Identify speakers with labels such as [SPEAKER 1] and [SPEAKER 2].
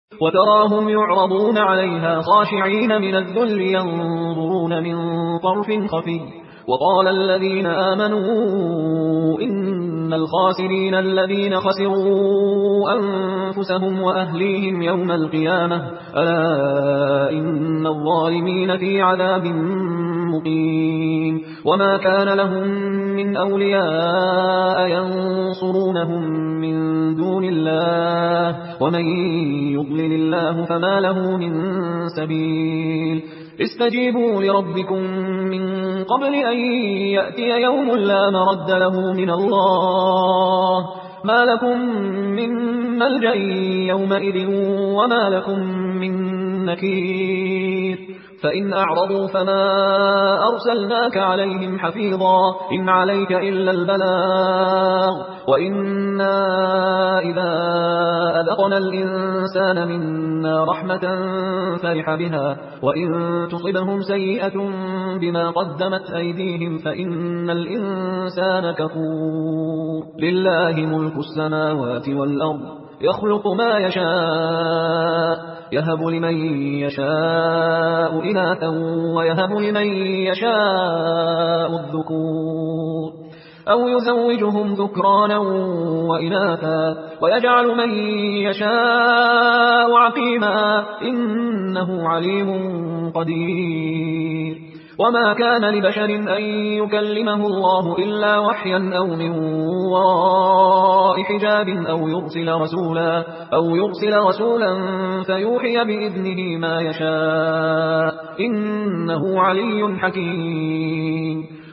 [SPEAKER 1] وتراهم يعرضون عليها خاشعين من الذل ينظرون من طرف خفي وقال الذين آمنوا إن الخاسرين الذين خسروا أنفسهم وأهليهم يوم القيامة ألا إن الظالمين في عذاب مقيم وما كان لهم من أولياء ينصرونهم من دون الله ومن يضلل الله فما له من سبيل استجيبوا لربكم من قبل أن يأتي يوم لا مرد له من الله ما لكم من ملجأ يومئذ وما لكم من نكير فإن أعرضوا فما أرسلناك عليهم حفيظا إن عليك إلا البلاغ وإنا إذا أذقنا الإنسان منا رحمة فرح بها وإن تصبهم سيئة بما قدمت أيديهم فإن الإنسان كفور لله ملك السماوات والأرض يخلق ما يشاء يهب لمن يشاء إناثا ويهب لمن يشاء الذكور أو يزوجهم ذكرانا وإناثا ويجعل من يشاء عقيما إنه عليم قدير وما كان لبشر أن يكلمه الله إلا وحيا أو من وراء حجاب أو يرسل رسولا فيوحي بإذنه ما يشاء إنه علي حكيم